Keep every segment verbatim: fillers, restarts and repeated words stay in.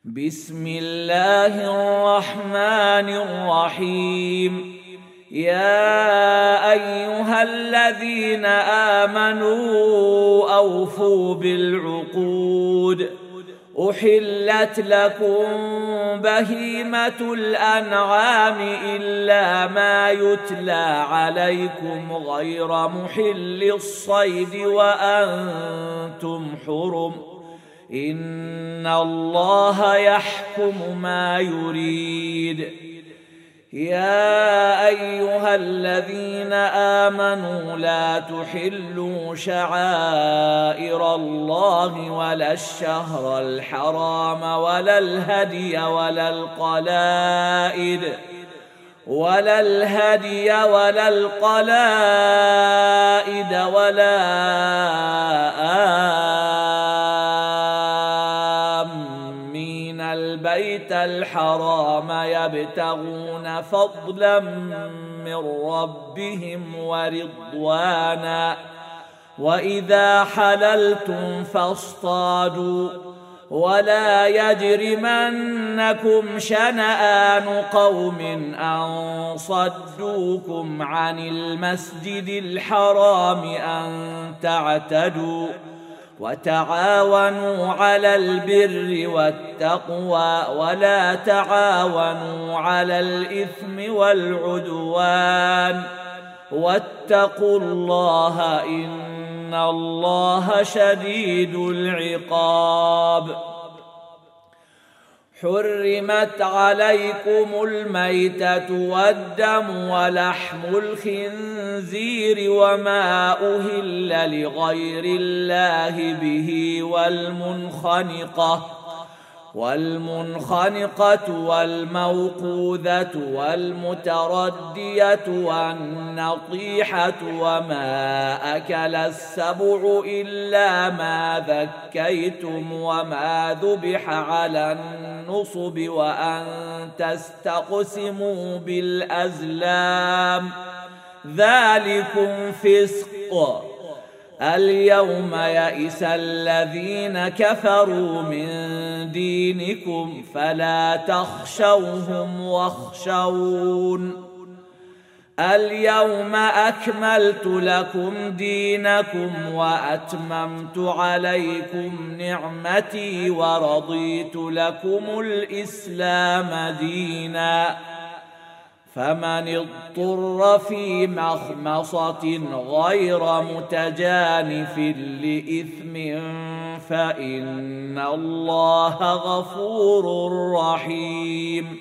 بسم الله الرحمن الرحيم. يا أيها الذين آمنوا أوفوا بالعقود، أحلت لكم بهيمة الأنعام إلا ما يتلى عليكم غير محل الصيد وأنتم حرم، إن الله يحكم ما يريد. يا أيها الذين آمنوا لا تحلوا شعائر الله ولا الشهر الحرام ولا الهدي ولا القلائد ولا الهدي ولا القلائد ولا آمين البيت الحرام يبتغون فضلا من ربهم ورضوانا، وإذا حللتم فاصطادوا، ولا يجرمنكم شنآن قوم أن صدوكم عن المسجد الحرام أن تعتدوا، وتعاونوا على البر والتقوى ولا تعاونوا على الإثم والعدوان، واتقوا الله إن الله شديد العقاب. حرمت عليكم الميتة والدم ولحم الخنزير وما أهل لغير الله به والمنخنقة والمنخنقة والموقوذة والمتردية والنطيحة وما أكل السبع إلا ما ذكيتم وما ذبح على النصب وأن تستقسموا بالأزلام، ذلكم فسق. اليوم يئس الذين كفروا من دينكم فلا تخشوهم واخشون. اليوم أكملت لكم دينكم وأتممت عليكم نعمتي ورضيت لكم الإسلام دينا، فمن اضطر في مخمصة غير متجانف لإثم فإن الله غفور رحيم.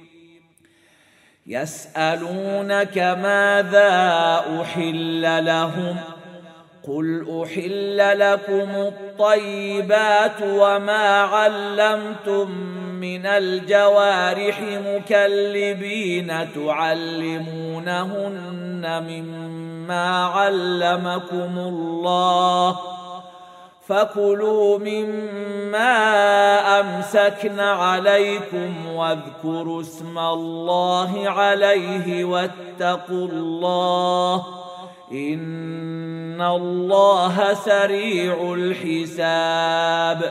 يسألونك ماذا أحل لهم، قل أحل لكم الطيبات وما علمتم من الجوارح مكلبين تعلمونهن مما علمكم الله، فكلوا مما أمسكن عليكم واذكروا اسم الله عليه واتقوا الله إن الله سريع الحساب.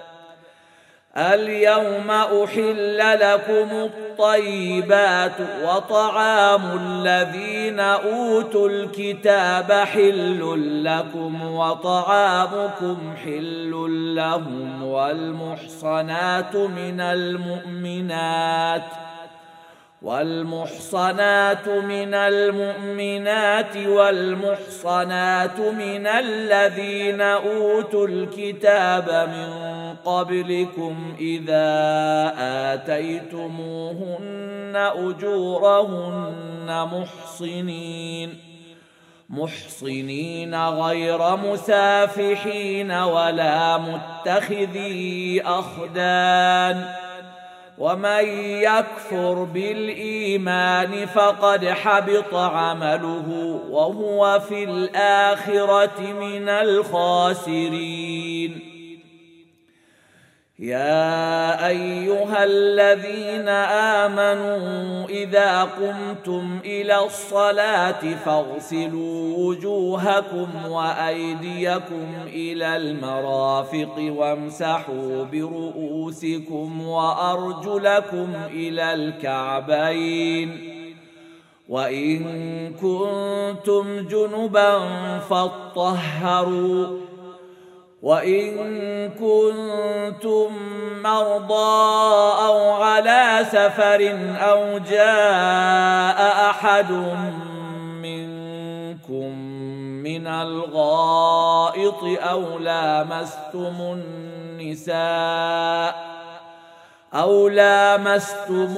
اليوم أحل لكم الطيبات وطعام الذين أوتوا الكتاب حل لكم وطعامكم حل لهم، والمحصنات من المؤمنات والمحصنات من المؤمنات والمحصنات من الذين أوتوا الكتاب من قبلكم إذا آتيتموهن أجورهن محصنين محصنين غير مسافحين ولا متخذي أخدان، ومن يكفر بالإيمان فقد حبط عمله وهو في الآخرة من الخاسرين. يا أيها الذين آمنوا إذا فإذا قمتم إلى الصلاة فاغسلوا وجوهكم وأيديكم إلى المرافق وامسحوا برؤوسكم وأرجلكم إلى الكعبين وإن كنتم جنبا فاطهروا وإن كنتم مرضى أو على سفر أو جاء أحد منكم من الغائط أو لامستم النساء أو لامستم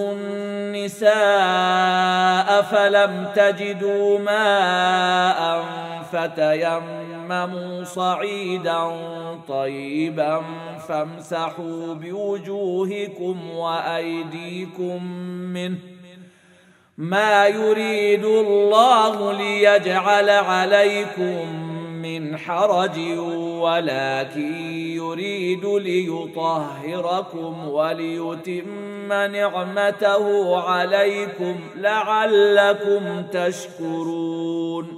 النساء فلم تجدوا ماء فتيمموا صعيدا طيبا فامسحوا بوجوهكم وأيديكم منه ما يريد الله ليجعل عليكم من حرج ولكن يريد ليطهركم وليتم نعمته عليكم لعلكم تشكرون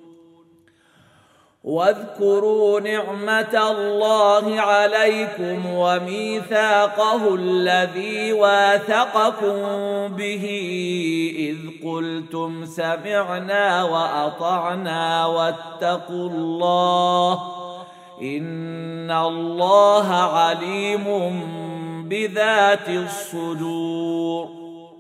واذكروا نعمة الله عليكم وميثاقه الذي واثقكم به إذ قلتم سمعنا وأطعنا واتقوا الله إن الله عليم بذات الصدور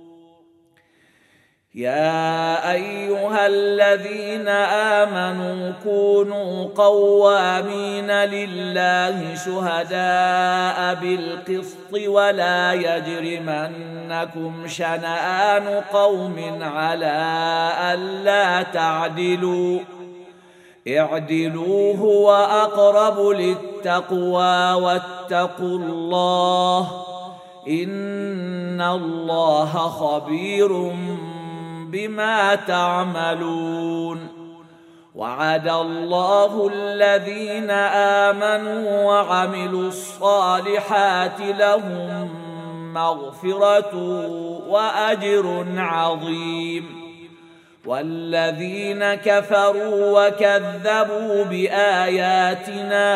يا أيها الذين آمنوا كونوا قوامين لله شهداء بالقسط ولا يجرمنكم شنآن قوم على ألا تعدلوا اعدلوا هو أقرب للتقوى واتقوا الله إن الله خبير بما تعملون وعد الله الذين آمنوا وعملوا الصالحات لهم مغفرة وأجر عظيم والذين كفروا وكذبوا بآياتنا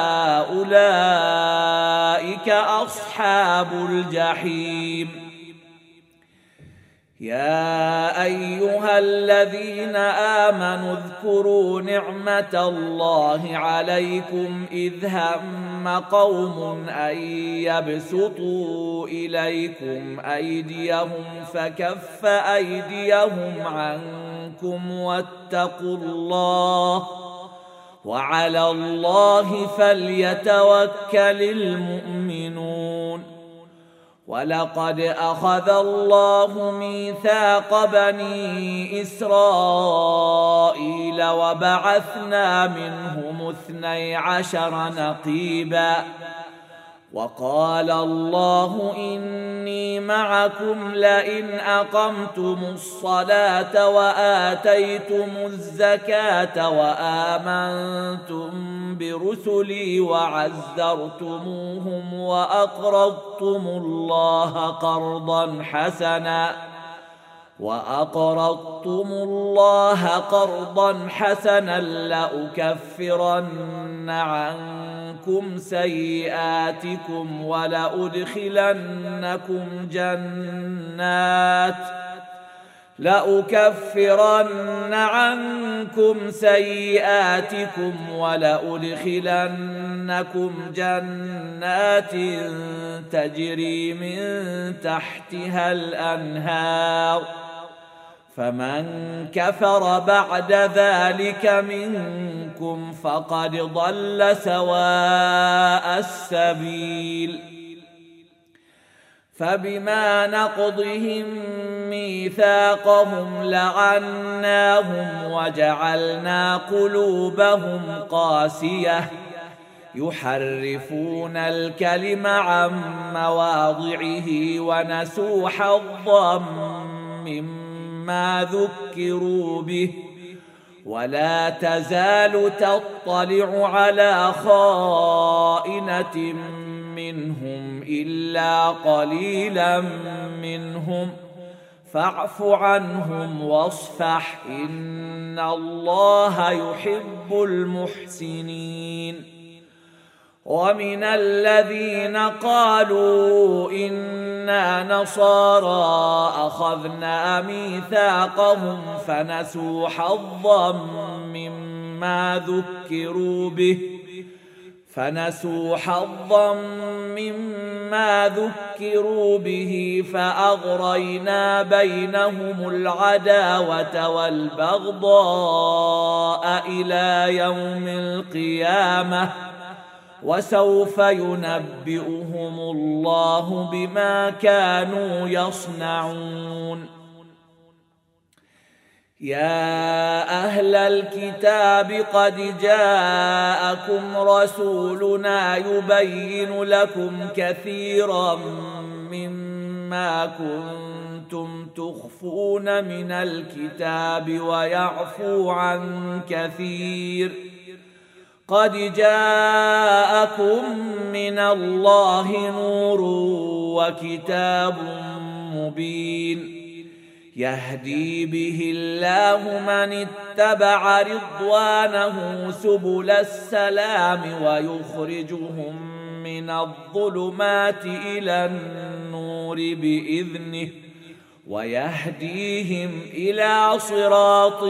أولئك أصحاب الجحيم يا أيها الذين آمنوا اذكروا نعمة الله عليكم إذ هم قوم أن يبسطوا إليكم أيديهم فكف أيديهم عنكم واتقوا الله وعلى الله فليتوكل المؤمنون ولقد أخذ الله ميثاق بني إسرائيل وبعثنا منهم اثني عشر نقيبا وقال الله إني معكم لئن أقمتم الصلاة وآتيتم الزكاة وآمنتم برسلي وعزرتموهم وأقرضتم الله قرضا حسنا وأقرضتم الله قرضا حسنا لأكفرن عنكم سيئاتكم ولأدخلنكم جنات لأكفرن عنكم سيئاتكم ولأدخلنكم جنات تجري من تحتها الأنهار فمن كفر بعد ذلك منكم فقد ضل سواء السبيل فبما نقضهم ميثاقهم لعناهم وجعلنا قلوبهم قاسية يحرفون الكلم عن مواضعه ونسوا حظا مما ذكروا به ولا تزال تطلع على خائنة منهم إلا قليلا منهم فاعف عنهم واصفح إن الله يحب المحسنين. ومن الذين قالوا إنا نصارى أخذنا ميثاقهم فنسوا حظا مما ذكروا به فنسوا حظا مما ذكروا به فأغرينا بينهم العداوة والبغضاء إلى يوم القيامة وسوف ينبئهم الله بما كانوا يصنعون. يا أهل الكتاب قد جاءكم رسولنا يبين لكم كثيرا مما كنتم تخفون من الكتاب ويعفو عن كثير. قد جاءكم من الله نور وكتاب مبين يهدي به الله من اتبع رضوانه سبل السلام ويخرجهم من الظلمات إلى النور بإذنه ويهديهم إلى صراط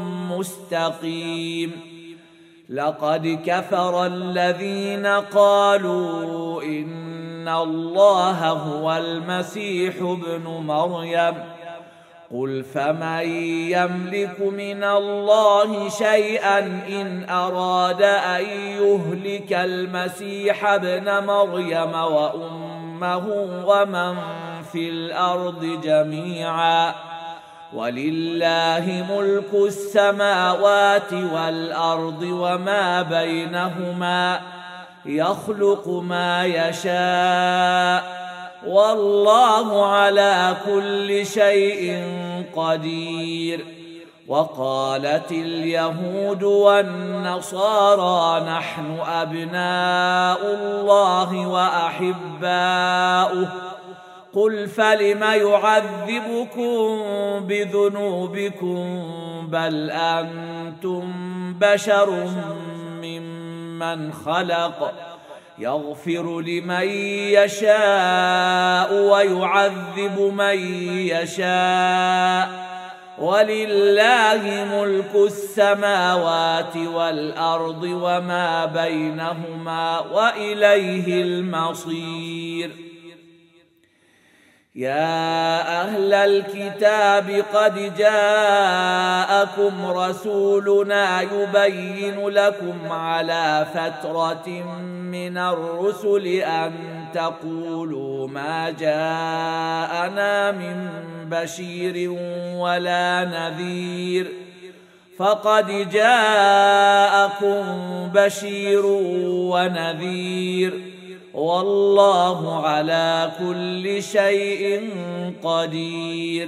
مستقيم. لقد كفر الذين قالوا إن الله هو المسيح ابن مريم قل فمن يملك من الله شيئا إن أراد أن يهلك المسيح ابن مريم وأمه ومن في الأرض جميعا ولله ملك السماوات والأرض وما بينهما يخلق ما يشاء والله على كل شيء قدير. وقالت اليهود والنصارى نحن أبناء الله وأحباؤه قل فلم يعذبكم بذنوبكم بل أنتم بشر ممن خلق يغفر لمن يشاء ويعذب من يشاء ولله ملك السماوات والأرض وما بينهما وإليه المصير. يا أهل الكتاب قد جاءكم رسولنا يبين لكم على فترة من الرسل أن تقولوا ما جاءنا من بشير ولا نذير فقد جاءكم بشير ونذير والله على كل شيء قدير.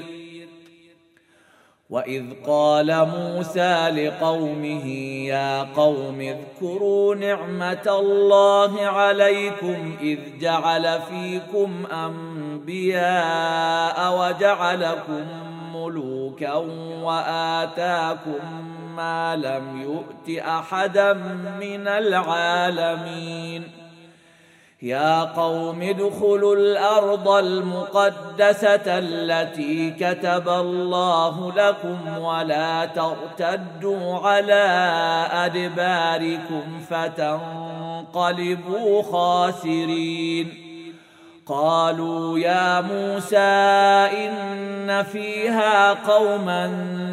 وإذ قال موسى لقومه يا قوم اذكروا نعمة الله عليكم إذ جعل فيكم أنبياء وجعلكم ملوكا وآتاكم ما لم يؤت أحدا من العالمين. يا قوم ادخلوا الأرض المقدسة التي كتب الله لكم ولا ترتدوا على أدباركم فتنقلبوا خاسرين. قالوا يا موسى إن فيها قوما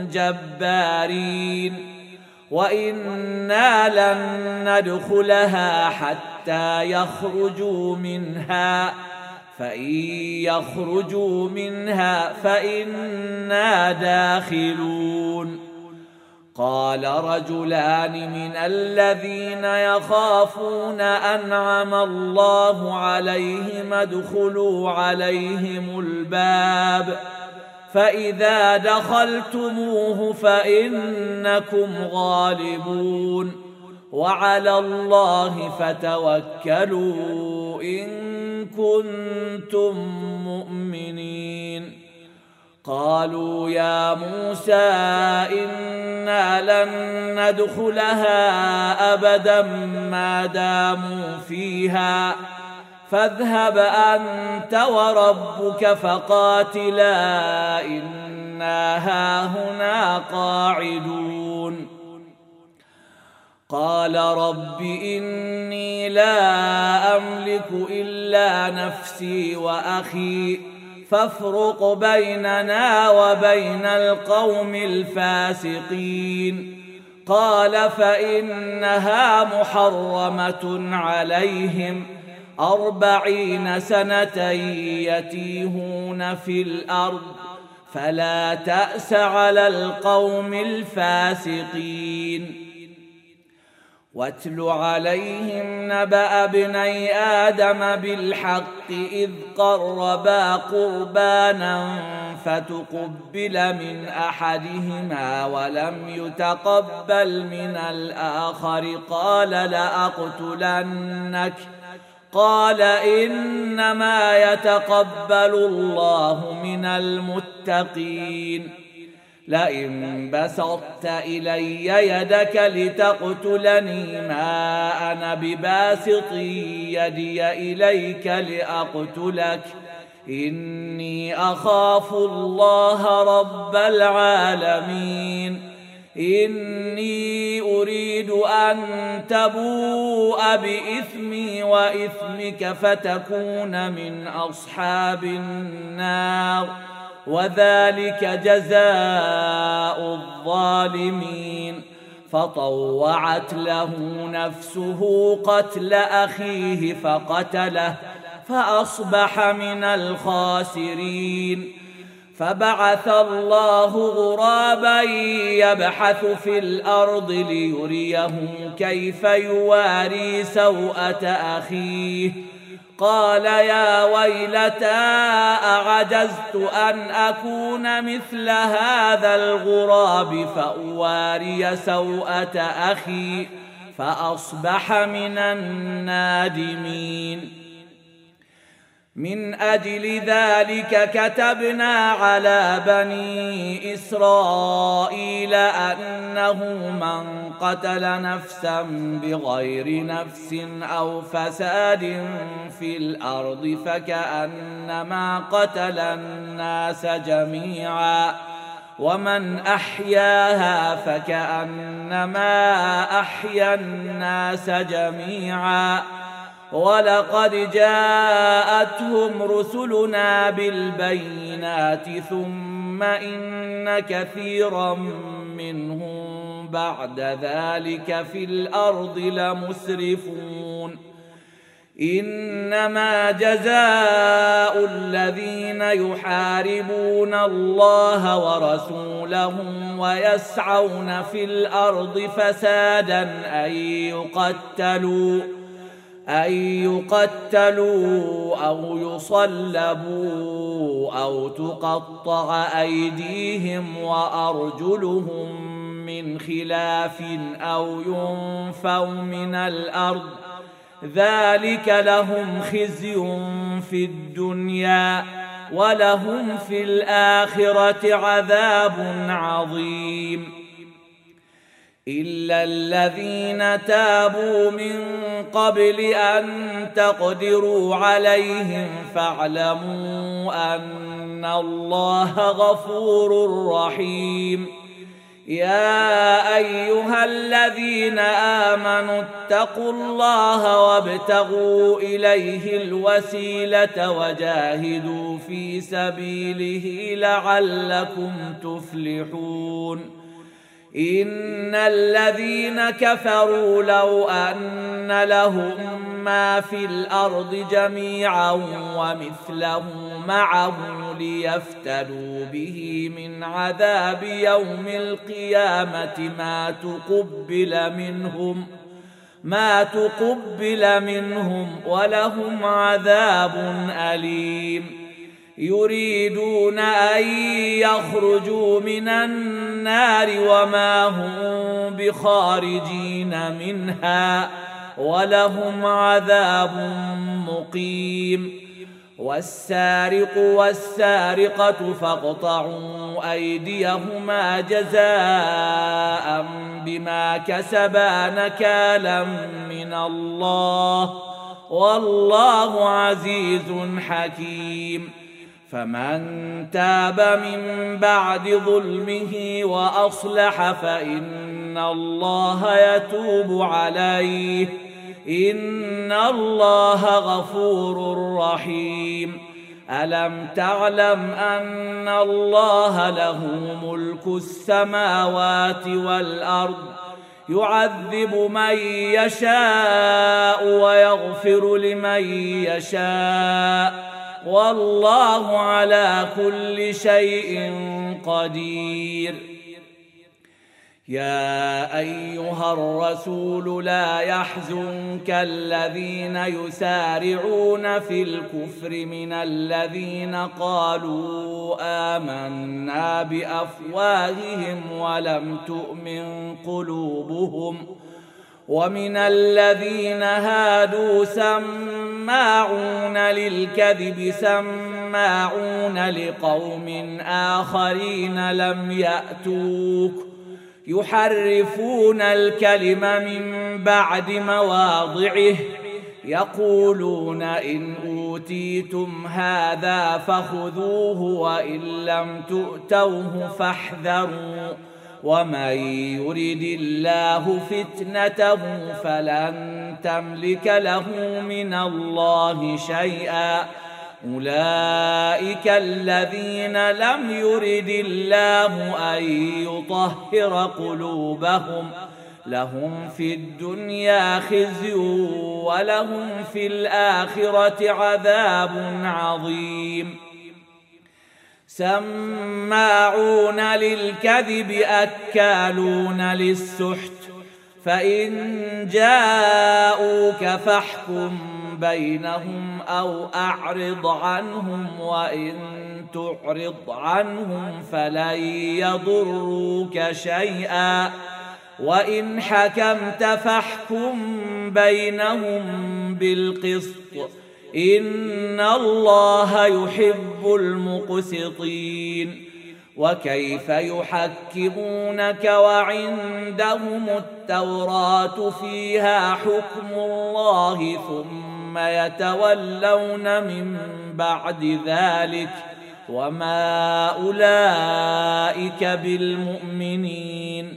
جبارين وإنا لن ندخلها حتى يخرجوا منها فإن يخرجوا منها فإنا داخلون. قال رجلان من الذين يخافون أنعم الله عليهم ادخلوا عليهم الباب فإذا دخلتموه فإنكم غالبون وعلى الله فتوكلوا إن كنتم مؤمنين. قالوا يا موسى إنا لن ندخلها أبدا ما داموا فيها فاذهب أنت وربك فقاتلا إنا هاهنا قاعدون. قال رب إني لا أملك إلا نفسي وأخي فافرق بيننا وبين القوم الفاسقين. قال فإنها محرمة عليهم أربعين سنة يتيهون في الأرض فلا تأس على القوم الفاسقين. واتل عليهم نبأ ابني آدم بالحق إذ قربا قربانا فتقبل من أحدهما ولم يتقبل من الآخر قال لأقتلنك قال إنما يتقبل الله من المتقين. لئن بسطت إلي يدك لتقتلني ما أنا بباسط يدي إليك لأقتلك إني أخاف الله رب العالمين. إني أريد أن تبوء بإثمي وإثمك فتكون من أصحاب النار وذلك جزاء الظالمين. فطوعت له نفسه قتل أخيه فقتله فأصبح من الخاسرين. فبعث الله غرابا يبحث في الأرض ليريه كيف يواري سوءة أخيه قال يا ويلتى أعجزت أن أكون مثل هذا الغراب فأواري سوءة أخي فأصبح من النادمين. من أجل ذلك كتبنا على بني إسرائيل أنه من قتل نفسا بغير نفس أو فساد في الأرض فكأنما قتل الناس جميعا ومن أحياها فكأنما أحيا الناس جميعا. ولقد جاءتهم رسلنا بالبينات ثم إن كثيرا منهم بعد ذلك في الأرض لمسرفون. إنما جزاء الذين يحاربون الله ورسوله ويسعون في الأرض فسادا أن يقتلوا أن يقتلوا أو يصلبوا أو تقطع أيديهم وأرجلهم من خلاف أو ينفوا من الأرض ذلك لهم خزي في الدنيا ولهم في الآخرة عذاب عظيم. إلا الذين تابوا من قبل أن تقدروا عليهم فاعلموا أن الله غفور رحيم. يا أيها الذين آمنوا اتقوا الله وابتغوا إليه الوسيلة وجاهدوا في سبيله لعلكم تفلحون. إن الذين كفروا لو أن لهم ما في الأرض جميعا ومثله معه ليفتدوا به من عذاب يوم القيامة ما تقبل منهم ما تقبل منهم ولهم عذاب أليم. يريدون أن يخرجوا من النار وما هم بخارجين منها ولهم عذاب مقيم. والسارق والسارقة فاقطعوا أيديهما جزاء بما كسبا نكالا من الله والله عزيز حكيم. فمن تاب من بعد ظلمه وأصلح فإن الله يتوب عليه إن الله غفور رحيم. ألم تعلم أن الله له ملك السماوات والأرض يعذب من يشاء ويغفر لمن يشاء والله على كل شيء قدير. يا أيها الرسول لا يحزنك الذين يسارعون في الكفر من الذين قالوا آمنا بأفواههم ولم تؤمن قلوبهم ومن الذين هادوا سماعون للكذب سماعون لقوم آخرين لم يأتوك يحرفون الكلم من بعد مواضعه يقولون إن أوتيتم هذا فخذوه وإن لم تؤتوه فاحذروا ومن يرد الله فتنته فلن تملك له من الله شيئا أولئك الذين لم يرد الله أن يطهر قلوبهم لهم في الدنيا خزي ولهم في الآخرة عذاب عظيم. سماعون للكذب أكالون للسحت فإن جاءوك فاحكم بينهم أو أعرض عنهم وإن تعرض عنهم فلن يضروك شيئا وإن حكمت فاحكم بينهم بالقسط إن الله يحب المقسطين. وكيف يحكمونك وعندهم التوراة فيها حكم الله ثم يتولون من بعد ذلك وما أولئك بالمؤمنين.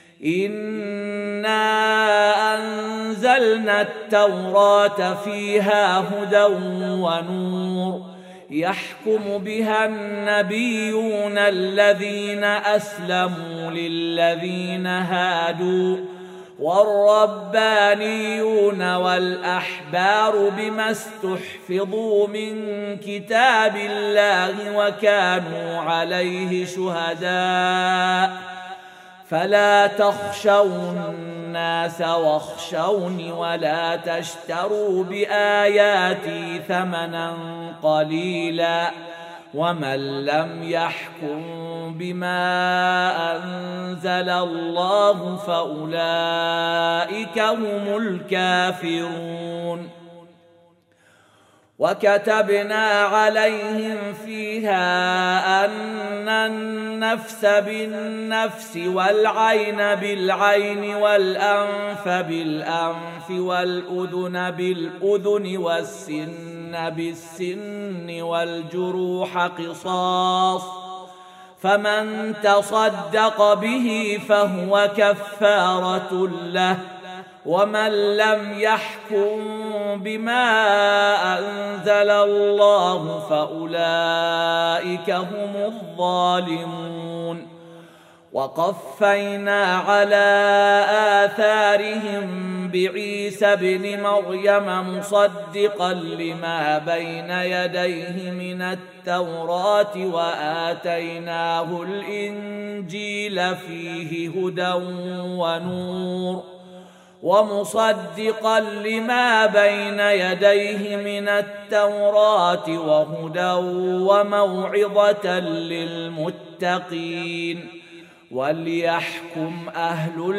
إنا أنزلنا التوراة فيها هدى ونور يحكم بها النبيون الذين أسلموا للذين هادوا والربانيون والأحبار بما استحفظوا من كتاب الله وكانوا عليه شهداء فلا تخشوا الناس واخشوني ولا تشتروا بآياتي ثمنا قليلا ومن لم يحكم بما أنزل الله فأولئك هم الكافرون. وكتبنا عليهم فيها أن النفس بالنفس والعين بالعين والأنف بالأنف والأذن بالأذن والسن بالسن والجروح قصاص فمن تصدق به فهو كفارة له ومن لم يحكم بما أنزل الله فأولئك هم الظالمون. وقفينا على آثارهم بعيسى ابن مريم مصدقا لما بين يديه من التوراة وآتيناه الإنجيل فيه هدى ونور ومصدقا لما بين يديه من التوراة وهدى وموعظة للمتقين. وليحكم أهل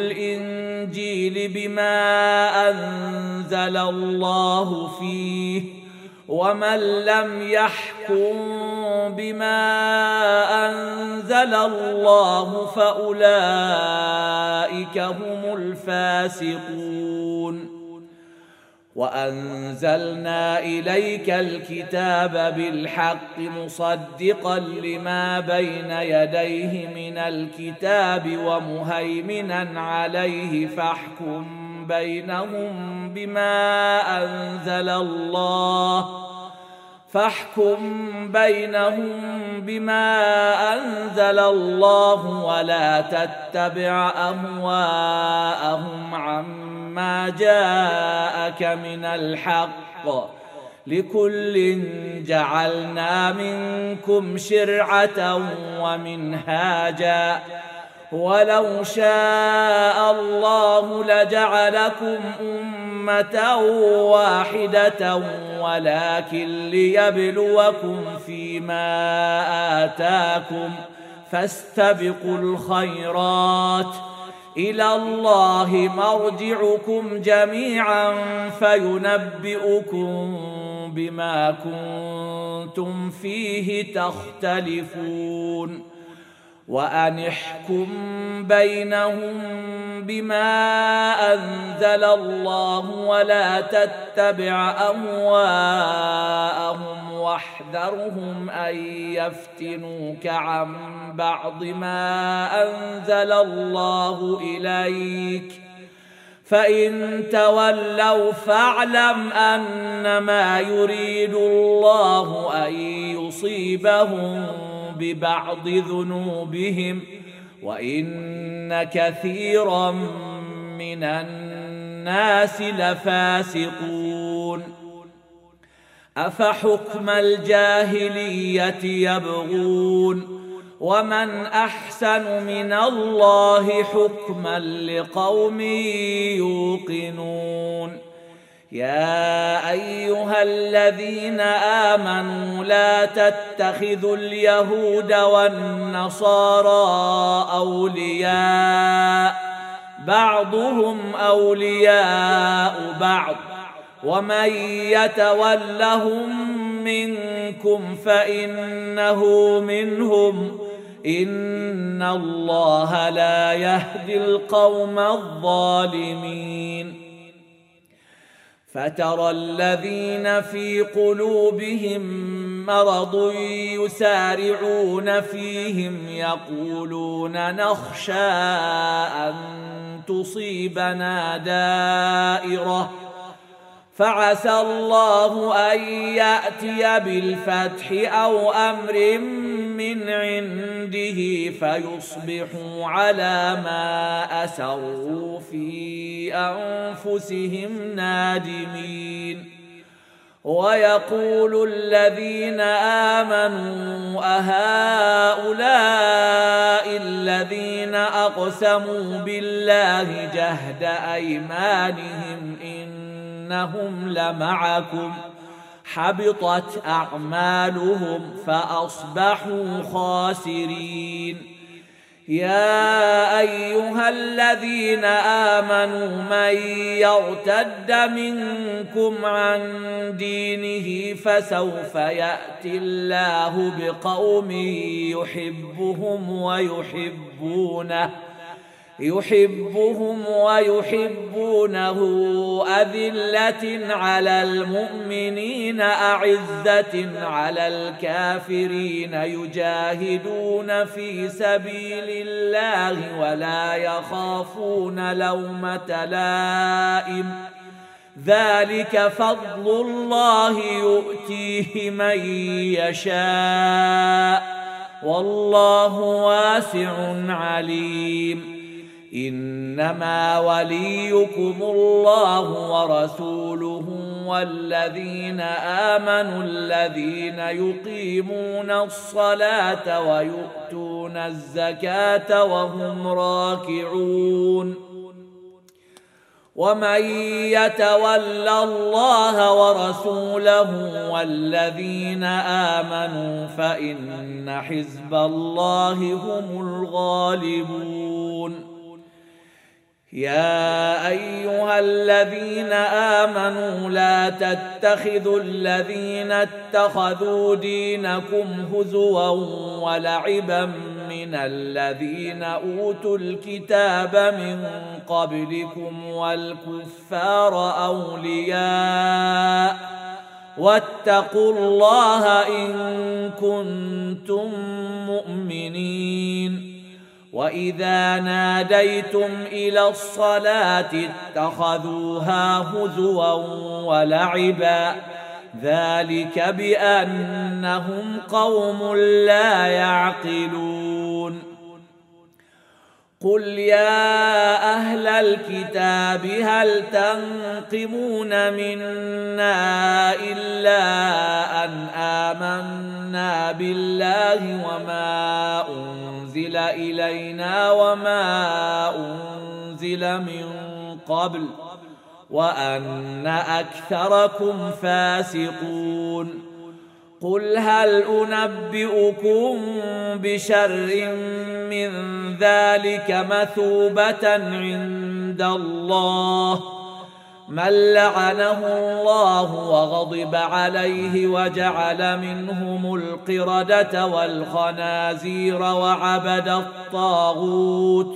الإنجيل بما أنزل الله فيه ومن لم يحكم بما أنزل الله فأولئك هم الفاسقون. وأنزلنا إليك الكتاب بالحق مصدقا لما بين يديه من الكتاب ومهيمنا عليه فاحكم بينهم بما أنزل الله فاحكم بينهم بما أنزل الله ولا تتبع أهواءهم عما جاءك من الحق، لكل جعلنا منكم شرعة ومنهاجا ولو شاء الله لجعلكم أمة واحدة ولكن ليبلوكم فيما آتاكم فاستبقوا الخيرات إلى الله مرجعكم جميعا فينبئكم بما كنتم فيه تختلفون. وأن احكم بينهم بما أنزل الله ولا تتبع أهواءهم واحذرهم أن يفتنوك عن بعض ما أنزل الله إليك، فإن تولوا فاعلم أنما يريد الله أن يصيبهم ببعض ذنوبهم وإن كثيرا من الناس لفاسقون. أفحكم الجاهلية يبغون ومن أحسن من الله حكما لقوم يوقنون. يا أيها الذين آمنوا لا تتخذوا اليهود والنصارى أولياء بعضهم أولياء بعض ومن يتولهم منكم فإنه منهم إن الله لا يهدي القوم الظالمين. فترى الذين في قلوبهم مرض يسارعون فيهم يقولون نخشى أن تصيبنا دائرة فعسى الله أن يأتي بالفتح أو أمر من عنده فيصبحوا على ما أسروا في أنفسهم نادمين. ويقول الذين آمنوا أهؤلاء الذين أقسموا بالله جهد أيمانهم إنهم لمعكم حبطت أعمالهم فأصبحوا خاسرين. يا أيها الذين آمنوا من يرتد منكم عن دينه فسوف يأتي الله بقوم يحبهم ويحبونه يحبهم ويحبونه أذلة على المؤمنين أعزة على الكافرين يجاهدون في سبيل الله ولا يخافون لومة لائم ذلك فضل الله يؤتيه من يشاء والله واسع عليم. إنما وليكم الله ورسوله والذين آمنوا الذين يقيمون الصلاة ويؤتون الزكاة وهم راكعون. ومن يتول الله ورسوله والذين آمنوا فإن حزب الله هم الغالبون. يا أيها الذين آمنوا لا تتخذوا الذين اتخذوا دينكم هزوا ولعبا من الذين أوتوا الكتاب من قبلكم والكفار أولياء واتقوا الله إن كنتم مؤمنين. وإذا ناديتم إلى الصلاة اتخذوها هزوا ولعبا ذلك بأنهم قوم لا يعقلون. قل يا أهل الكتاب هل تنقمون منا إلا أن آمنا بالله وما أنزل إلينا وما أنزل من قبل وأن أكثركم فاسقون. قل هل أنبئكم بشر من ذلك مثوبة عند الله من لعنه الله وغضب عليه وجعل منهم القردة والخنازير وعبد الطاغوت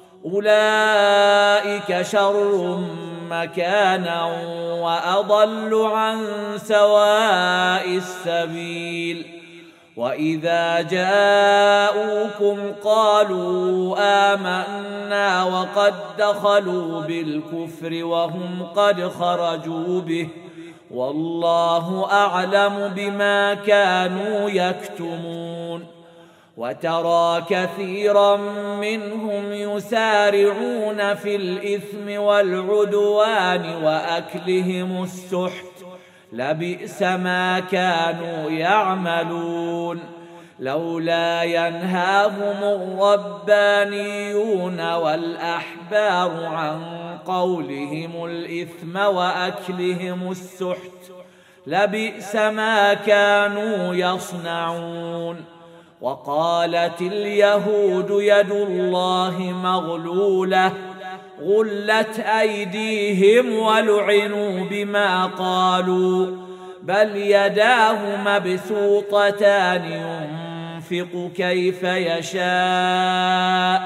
أولئك شر مكانا وأضل عن سواء السبيل. وإذا جاءوكم قالوا آمنا وقد دخلوا بالكفر وهم قد خرجوا به والله أعلم بما كانوا يكتمون. وترى كثيرا منهم يسارعون في الإثم والعدوان وأكلهم السحت لبئس ما كانوا يعملون. لولا ينهاهم الربانيون والأحبار عن قولهم الإثم وأكلهم السحت لبئس ما كانوا يصنعون. وقالت اليهود يد الله مغلولة غلت أيديهم ولعنوا بما قالوا بل يداه مبسوطتان ينفق كيف يشاء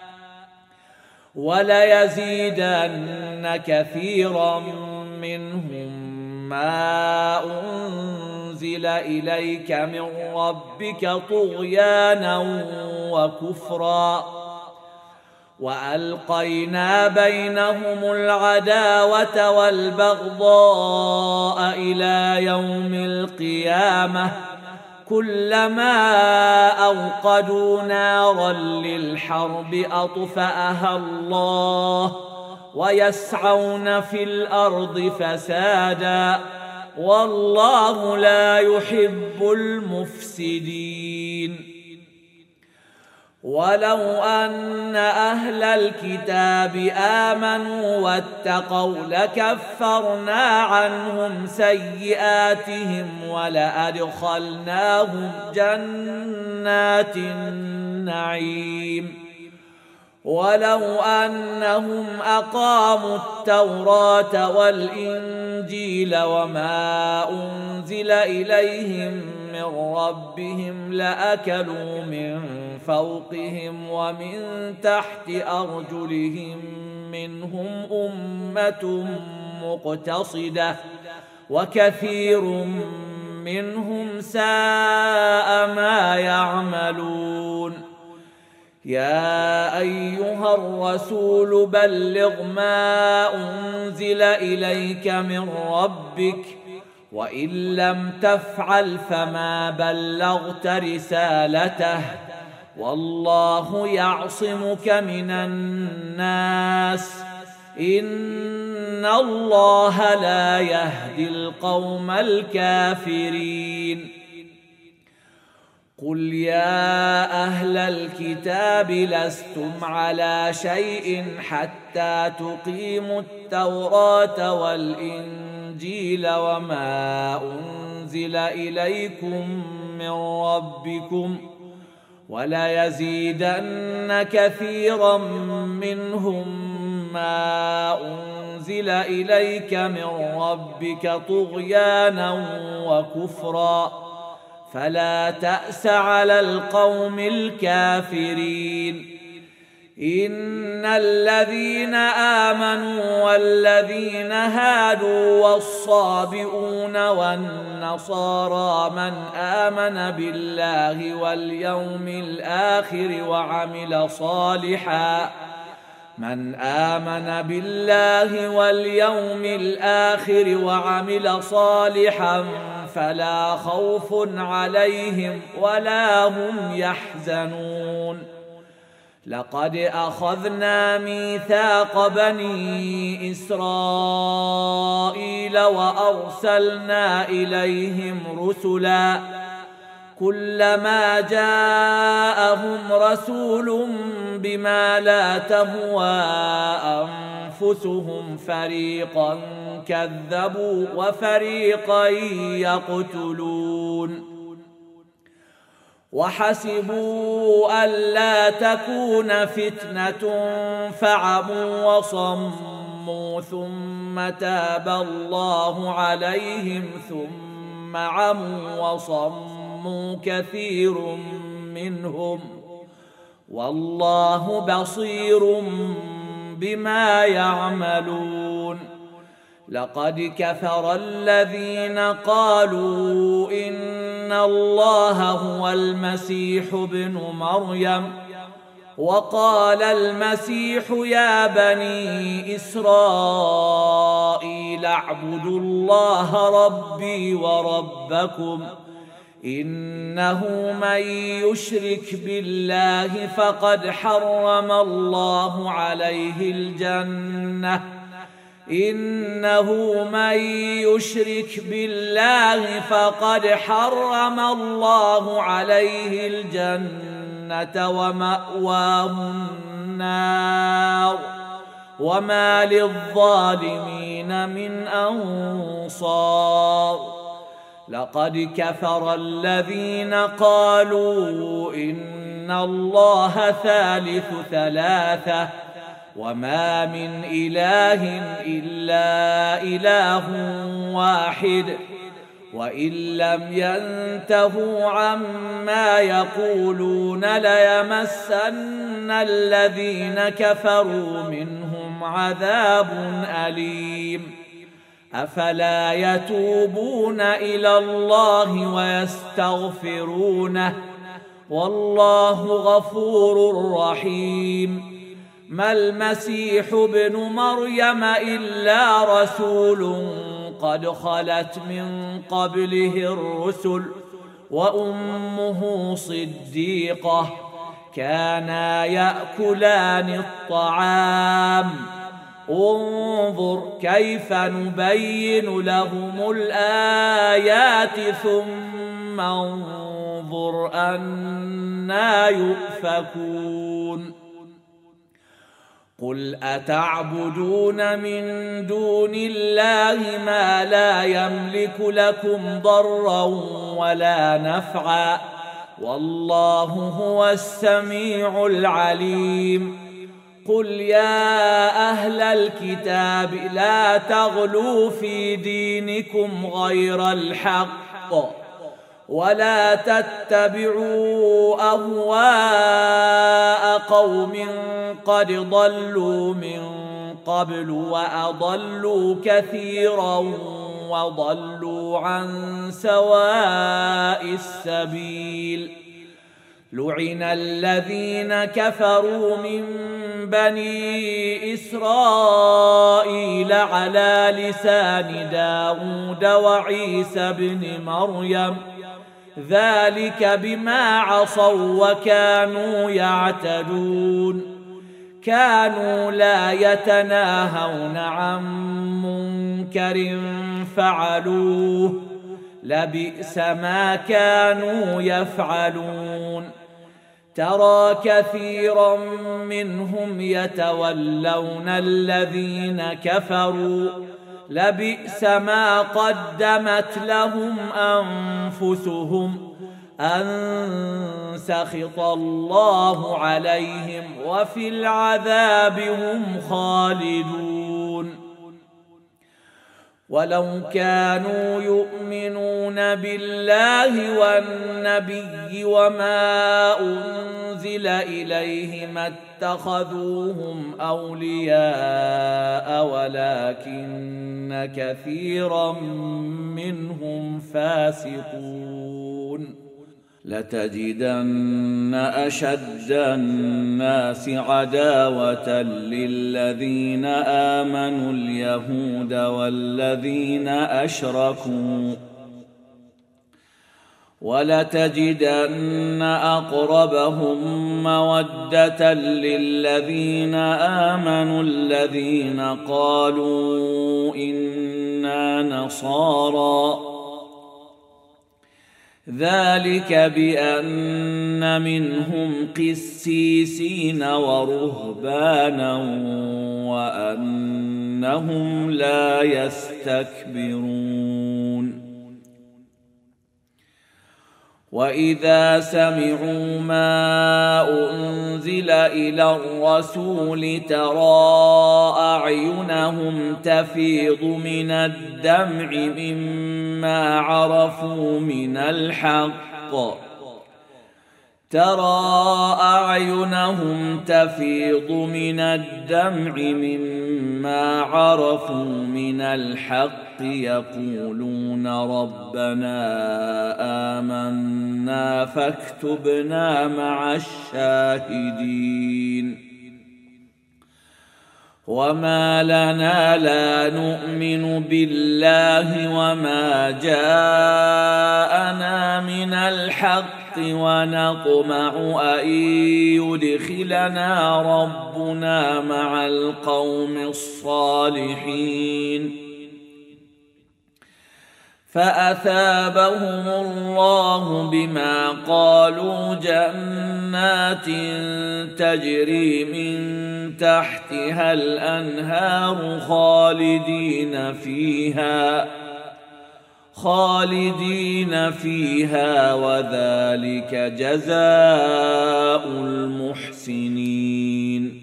وليزيدن كثيرا منهم ما أنزل إليك من ربك طغيانا وكفرا. وألقينا بينهم العداوة والبغضاء إلى يوم القيامة كلما أوقدوا نارا للحرب أطفأها الله ويسعون في الأرض فسادا والله لا يحب المفسدين. ولو أن أهل الكتاب آمنوا واتقوا لكفرنا عنهم سيئاتهم ولأدخلناهم جنات النعيم. ولو أنهم أقاموا التوراة والإنجيل وما أنزل إليهم من ربهم لأكلوا من فوقهم ومن تحت أرجلهم منهم أمة مقتصدة وكثير منهم ساء ما يعملون. يا أيها الرسول بلغ ما أنزل إليك من ربك وإن لم تفعل فما بلغت رسالته والله يعصمك من الناس إن الله لا يهدي القوم الكافرين. قل يا أهل الكتاب لستم على شيء حتى تقيموا التوراة والإنجيل وما أنزل إليكم من ربكم وليزيدن كثيرا منهم ما أنزل إليك من ربك طغيانا وكفرا فلا تأس على القوم الكافرين. إن الذين آمنوا والذين هادوا والصابئون والنصارى من آمن بالله واليوم الآخر وعمل صالحا من آمن بالله واليوم الآخر وعمل صالحا فلا خوف عليهم ولا هم يحزنون. لقد أخذنا ميثاق بني إسرائيل وأرسلنا إليهم رسلا كلما جاءهم رسول بما لا تهوى أنفسهم فريقا كذبوا وفريقا يقتلون. وحسبوا ألا تكون فتنة فعموا وصموا ثم تاب الله عليهم ثم عموا وصموا كثير منهم والله بصير بما يعملون. لقد كفر الذين قالوا إن الله هو المسيح ابن مريم وقال المسيح يا بني إسرائيل اعبدوا الله ربي وربكم إنه من يشرك بالله فقد حرم الله عليه الجنة إنه من يشرك بالله فقد حرم الله عليه الجنة ومأواه النار وما للظالمين من أنصار. لقد كفر الذين قالوا إن الله ثالث ثلاثة وما من إله إلا إله واحد وإن لم ينتهوا عما يقولون ليمسن الذين كفروا منهم عذاب أليم. أفلا يتوبون إلى الله ويستغفرونه والله غفور رحيم. ما المسيح ابن مريم إلا رسول قد خلت من قبله الرسل وأمه صديقة كانا يأكلان الطعام انظر كيف نبين لهم الآيات ثم انظر أنى يؤفكون. قل أتعبدون من دون الله ما لا يملك لكم ضرا ولا نفعا والله هو السميع العليم. قل يا أهل الكتاب لا تغلوا في دينكم غير الحق ولا تتبعوا أهواء قوم قد ضلوا من قبل وأضلوا كثيرا وضلوا عن سواء السبيل. لعن الذين كفروا من بني إسرائيل على لسان داود وعيسى بن مريم ذلك بما عصوا وكانوا يعتدون. كانوا لا يتناهون عن منكر فعلوه لبئس ما كانوا يفعلون. ترى كثيرا منهم يتولون الذين كفروا لبئس ما قدمت لهم أنفسهم أن سخط الله عليهم وفي العذاب هم خالدون. ولو كانوا يؤمنون بالله والنبي وما أنزل إليه ما اتخذوهم أولياء ولكن كثيرا منهم فاسقون. لتجدن أشد الناس عداوة للذين آمنوا اليهود والذين أشركوا ولتجدن أقربهم مودة للذين آمنوا الذين قالوا إنا نصارى ذلك بأن منهم قسيسين ورهبانا وأنهم لا يستكبرون. وإذا سمعوا ما أنزل إلى الرسول ترى أعينهم تفيض من الدمع مما عرفوا من الحق ترى أعينهم تفيض من الدمع مما عرفوا من الحق يقولون ربنا آمنا فاكتبنا مع الشاهدين. وما لنا لا نؤمن بالله وما جاءنا من الحق ونطمع أن يدخلنا ربنا مع القوم الصالحين فأثابهم الله بما قالوا جنات تجري من تحتها الأنهار خالدين فيها خالدين فيها وذلك جزاء المحسنين.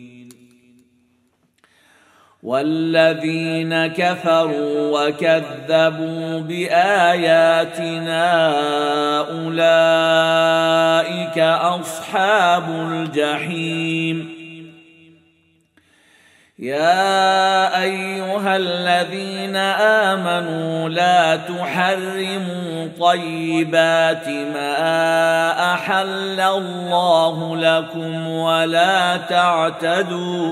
والذين كفروا وكذبوا بآياتنا أولئك أصحاب الجحيم. يا أيها الذين آمنوا لا تحرموا طيبات ما أحل الله لكم ولا تعتدوا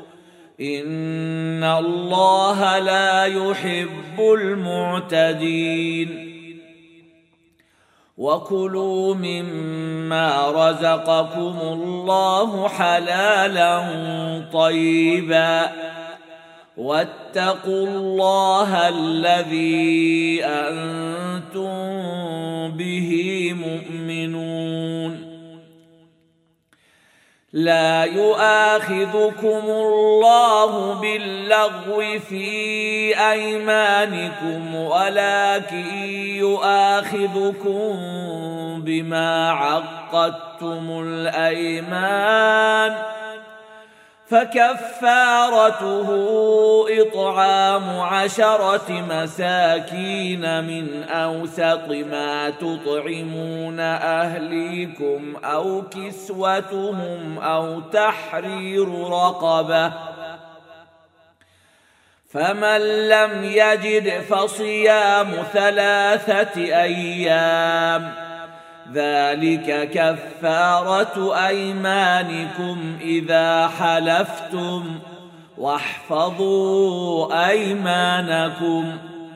إن الله لا يحب المعتدين. وكلوا مما رزقكم الله حلالا طيبا واتقوا الله الذي أنتم به مؤمنون. لا يؤاخذكم الله باللغو في أيمانكم ولكن يؤاخذكم بما عقدتم الأيمان فكفارته إطعام عشرة مساكين من أوسط ما تطعمون أهليكم أو كسوتهم أو تحرير رقبة فمن لم يجد فصيام ثلاثة أيام ذلك كفارة أيمانكم إذا حلفتم واحفظوا أيمانكم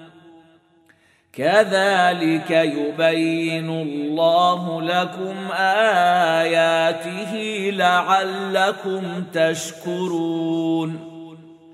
كذلك يبين الله لكم آياته لعلكم تشكرون.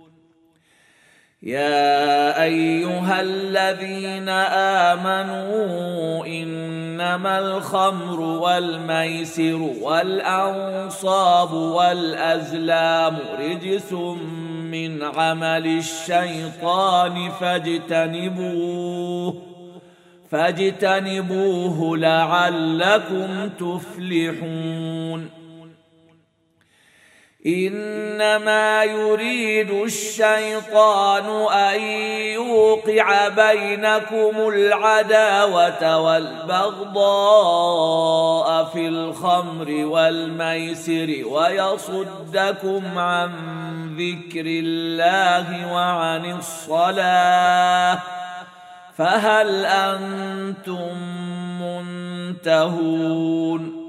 يا أيها الذين آمنوا إنما الخمر والميسر والأنصاب والأزلام رجس من عمل الشيطان فاجتنبوه فاجتنبوه لعلكم تفلحون إنما يريد الشيطان أن يوقع بينكم العداوة والبغضاء في الخمر والميسر ويصدكم عن ذكر الله وعن الصلاة فهل أنتم منتهون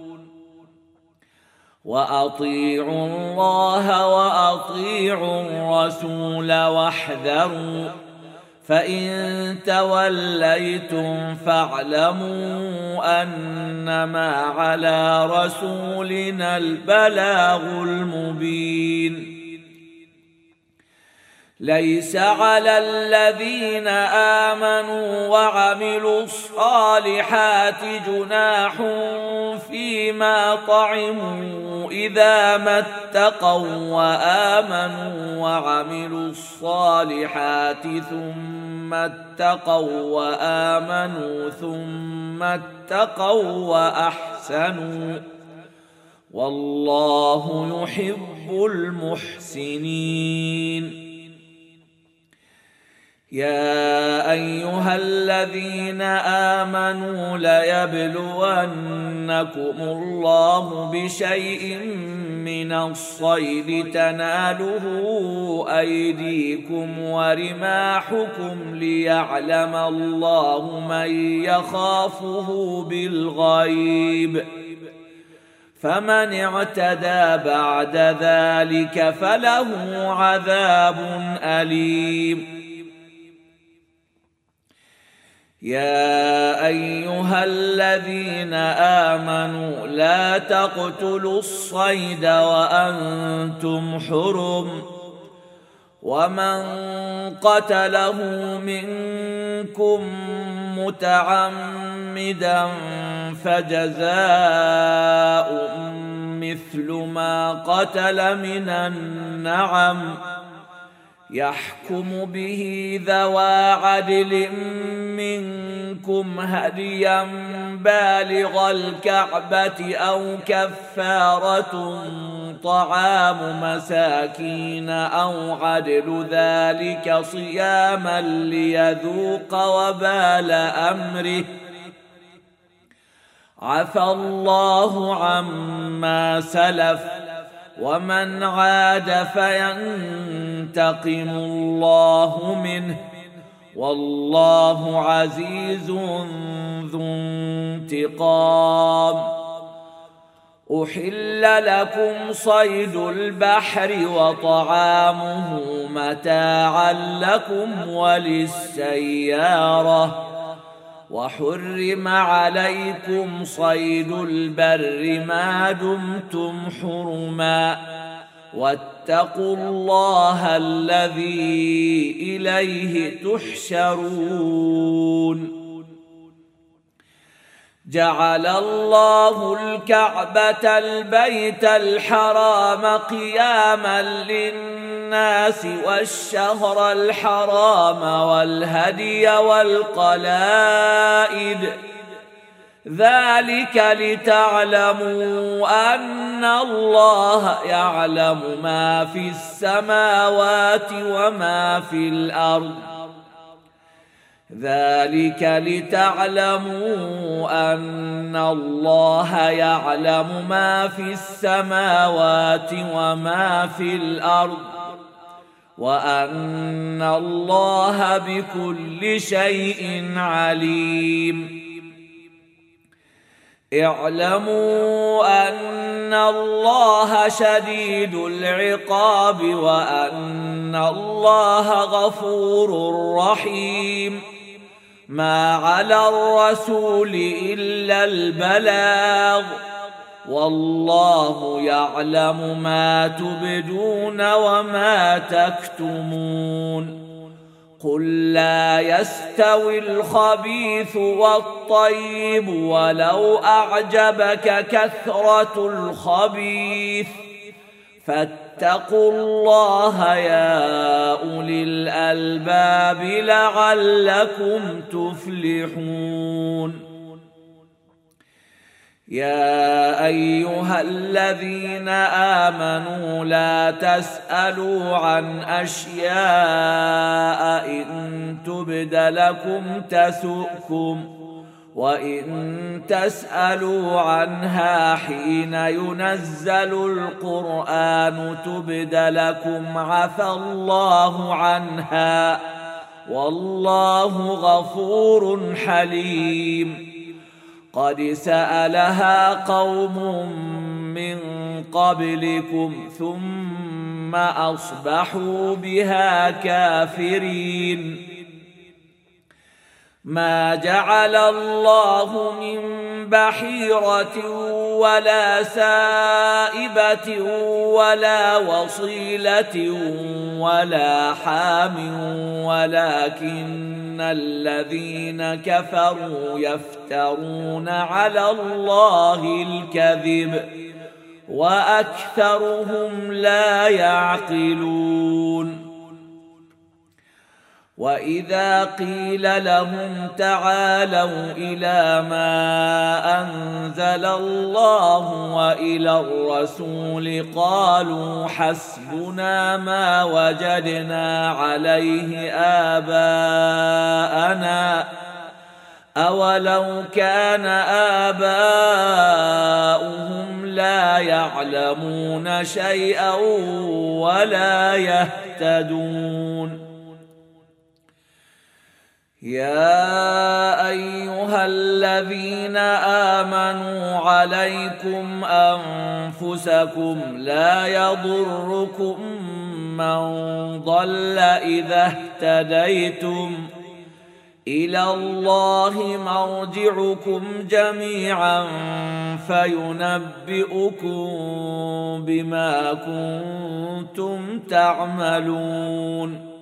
وأطيعوا الله وأطيعوا الرسول واحذروا فإن توليتم فاعلموا أنما على رسولنا البلاغ المبين ليس على الذين آمنوا وعملوا الصالحات جناح فيما طعموا إذا ما اتقوا وآمنوا وعملوا الصالحات ثم اتقوا وآمنوا ثم اتقوا وأحسنوا والله يحب المحسنين يا أيها الذين آمنوا ليبلونكم الله بشيء من الصيد تناله أيديكم ورماحكم ليعلم الله من يخافه بالغيب فمن اعتدى بعد ذلك فله عذاب أليم يا أيها الذين آمنوا لا تقتلوا الصيد وأنتم حرم ومن قتله منكم متعمدا فجزاء مثل ما قتل من النعم يحكم به ذوى عدل منكم هديا بالغ الكعبة أو كفارة طعام مساكين أو عدل ذلك صياما ليذوق وبال أمره عفى الله عما سلف ومن عاد فينتقم الله منه والله عزيز ذو انتقام أحل لكم صيد البحر وطعامه متاعا لكم وللسيارة وحرم عليكم صيد البر ما دمتم حرما واتقوا الله الذي إليه تحشرون جعل الله الكعبة البيت الحرام قياما للناس والشهر الحرام والهدي والقلائد ذلك لتعلموا أن الله يعلم ما في السماوات وما في الأرض ذلك لتعلموا أن الله يعلم ما في السماوات وما في الأرض وأن الله بكل شيء عليم اعلموا أن الله شديد العقاب وأن الله غفور رحيم ما على الرسول إلا البلاغ والله يعلم ما تبدون وما تكتمون قل لا يستوي الخبيث والطيب ولو أعجبك كثرة الخبيث فاتقوا الله يا أولي الألباب لعلكم تفلحون. يا أيها الذين آمنوا لا تسألوا عن أشياء إن تبد لكم تسؤكم، وإن تسألوا عنها حين ينزل القرآن تبد لكم عفى الله عنها، والله غفور حليم. قد سألها قوم من قبلكم ثم أصبحوا بها كافرين. ما جعل الله من بحيرة ولا سائبة ولا وصيلة ولا حام، ولكن الذين كفروا يفترون على الله الكذب وأكثرهم لا يعقلون. وإذا قيل لهم تعالوا إلى ما أنزل الله وإلى الرسول قالوا حسبنا ما وجدنا عليه آباءنا أولو كان آباؤهم لا يعلمون شيئا ولا يهتدون. يا أيها الذين آمنوا عليكم أنفسكم لا يضركم من ضل إذا اهتديتم، إلى الله مرجعكم جميعا فينبئكم بما كنتم تعملون.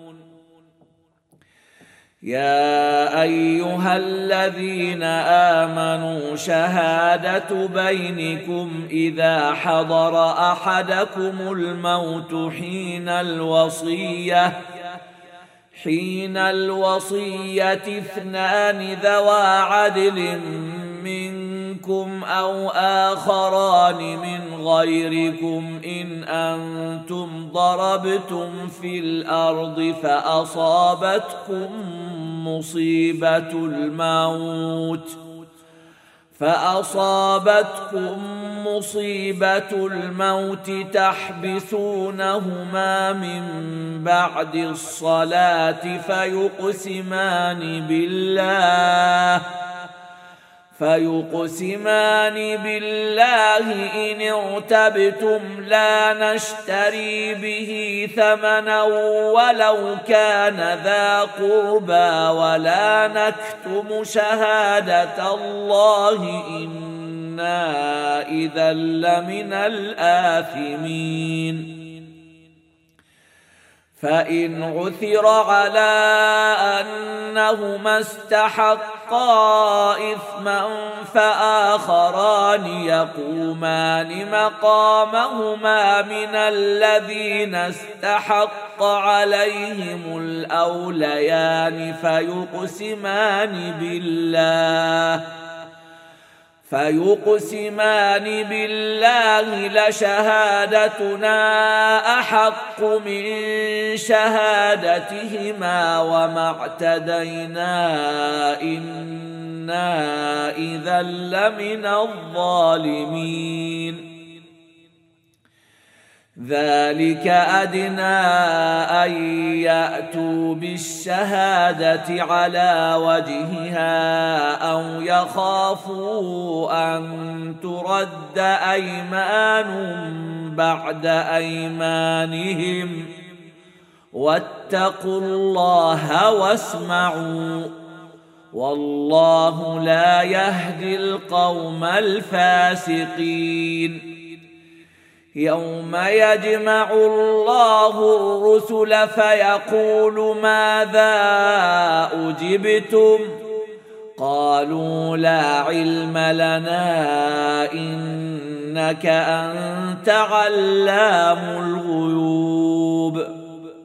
يا أيها الذين آمنوا شهادة بينكم إذا حضر أحدكم الموت حين الوصية حين الوصية اثنان ذوى عدل منكم أو آخران من غيركم إن أنتم ضربتم في الأرض فأصابتكم مصيبة الموت فأصابتكم مصيبة الموت تحبسونهما من بعد الصلاة فيقسمان بالله فيقسمان بالله إن ارتبتم لا نشتري به ثمنا ولو كان ذا قربى ولا نكتم شهادة الله إنا إذا لمن الآثمين. فإن عثر على أنهما استحقا إثما فآخران يقومان مقامهما من الذين استحق عليهم الأوليان فيقسمان بالله فيقسمان بالله لشهادتنا أحق من شهادتهما وما اعتدينا إنا إذا لمن الظالمين. ذلك أدنى أن يأتوا بالشهادة على وجهها أو يخافوا أن ترد أيمان بعد أيمانهم واتقوا الله واسمعوا والله لا يهدي القوم الفاسقين. يوم يجمع الله الرسل فيقول ماذا أجبتم قالوا لا علم لنا إنك إنك أنت علام الغيوب.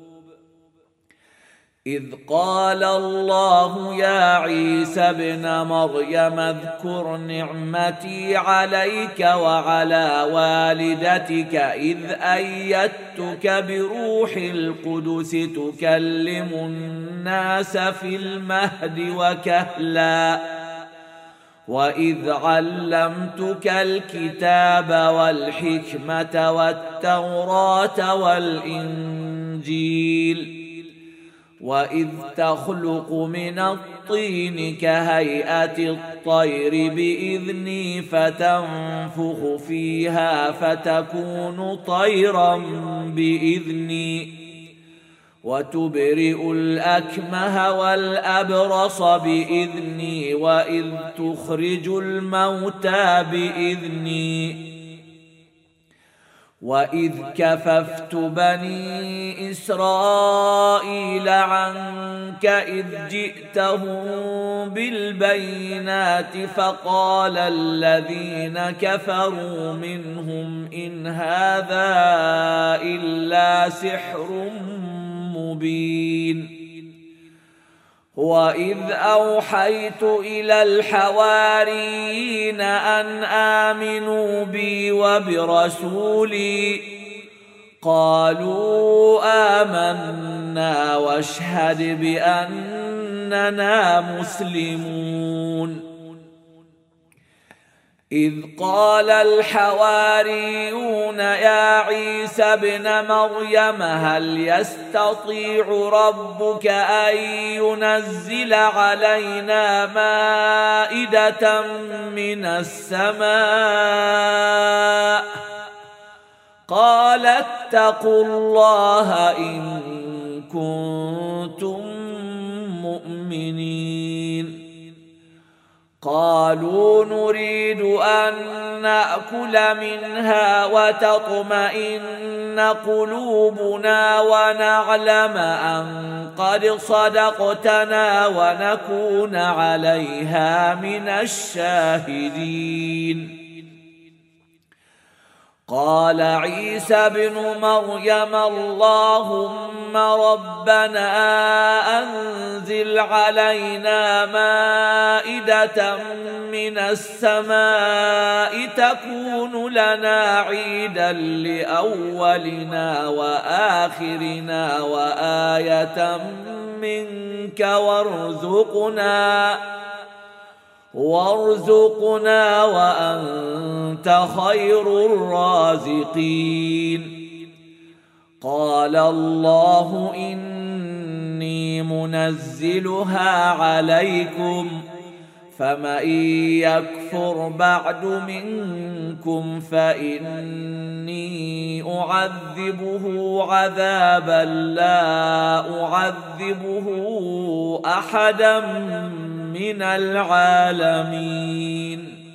إذ قال الله يا عيسى ابن مريم اذكر نعمتي عليك وعلى والدتك إذ أيدتك بروح القدس تكلم الناس في المهد وكهلا وإذ علمتك الكتاب والحكمة والتوراة والإنجيل وإذ تخلق من الطين كهيئة الطير بإذني فتنفخ فيها فتكون طيرا بإذني وتبرئ الأكمه والأبرص بإذني وإذ تخرج الموتى بإذني وإذ كففت بني إسرائيل عنك إذ جئتهم بالبينات فقال الذين كفروا منهم إن هذا إلا سحر مبين. وإذ أوحيت إلى الحواريين أن آمنوا بي وبرسولي قالوا آمنا واشهد بأننا مسلمون. إذ قال الحواريون يا عيسى ابن مريم هل يستطيع ربك أن ينزل علينا مائدة من السماء قال اتقوا الله إن كنتم مؤمنين. قالوا نريد أن نأكل منها وتطمئن قلوبنا ونعلم أن قد صدقتنا ونكون عليها من الشاهدين. قال عيسى ابن مريم اللهم ربنا أنزل علينا مائدة من السماء تكون لنا عيدا لأولنا وآخرنا وآية منك وارزقنا وارزقنا وأنت خير الرازقين. قال الله إني منزلها عليكم فمن يكفر بعد منكم فإني أعذبه عذابا لا أعذبه أحدا من العالمين.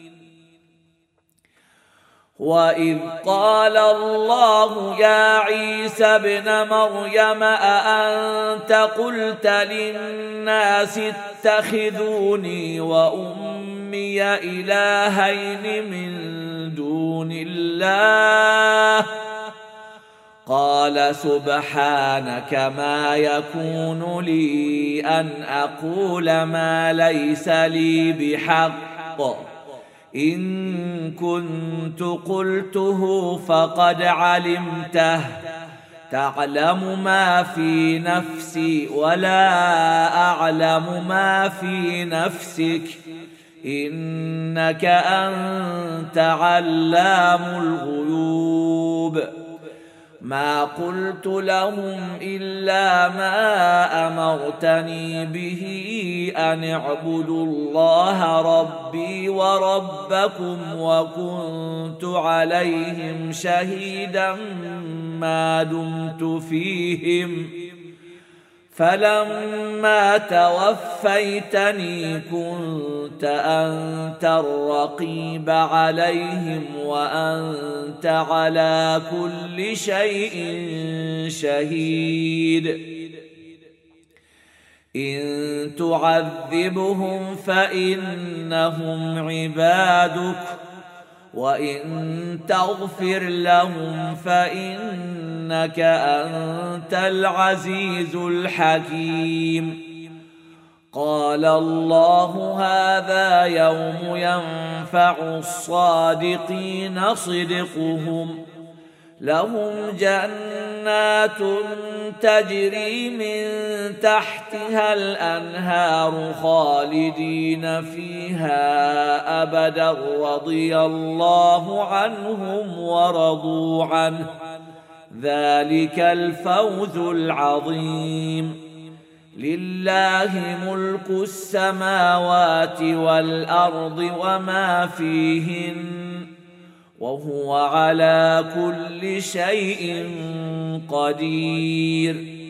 وإذ قال الله يا عيسى ابن مريم أأنت قلت للناس اتخذوني وأمي إلهين من دون الله قال سبحانك ما يكون لي أن أقول ما ليس لي بحق إن كنت قلته فقد علمته تعلم ما في نفسي ولا أعلم ما في نفسك إنك أنت علام الغيوب. ما قلت لهم إلا ما أمرتني به أن اعبدوا الله ربي وربكم وكنت عليهم شهيدا ما دمت فيهم فلما توفيتني كنت أنت الرقيب عليهم وأنت على كل شيء شهيد. إن تعذبهم فإنهم عبادك وإن تغفر لهم فإنك أنت العزيز الحكيم. قال الله هذا يوم ينفع الصادقين صدقهم، لهم جنات تجري من تحتها الأنهار خالدين فيها أبدا رضي الله عنهم ورضوا عنه، ذلك الفوز العظيم. لله ملك السماوات والأرض وما فيهن، وهو على كل شيء قدير.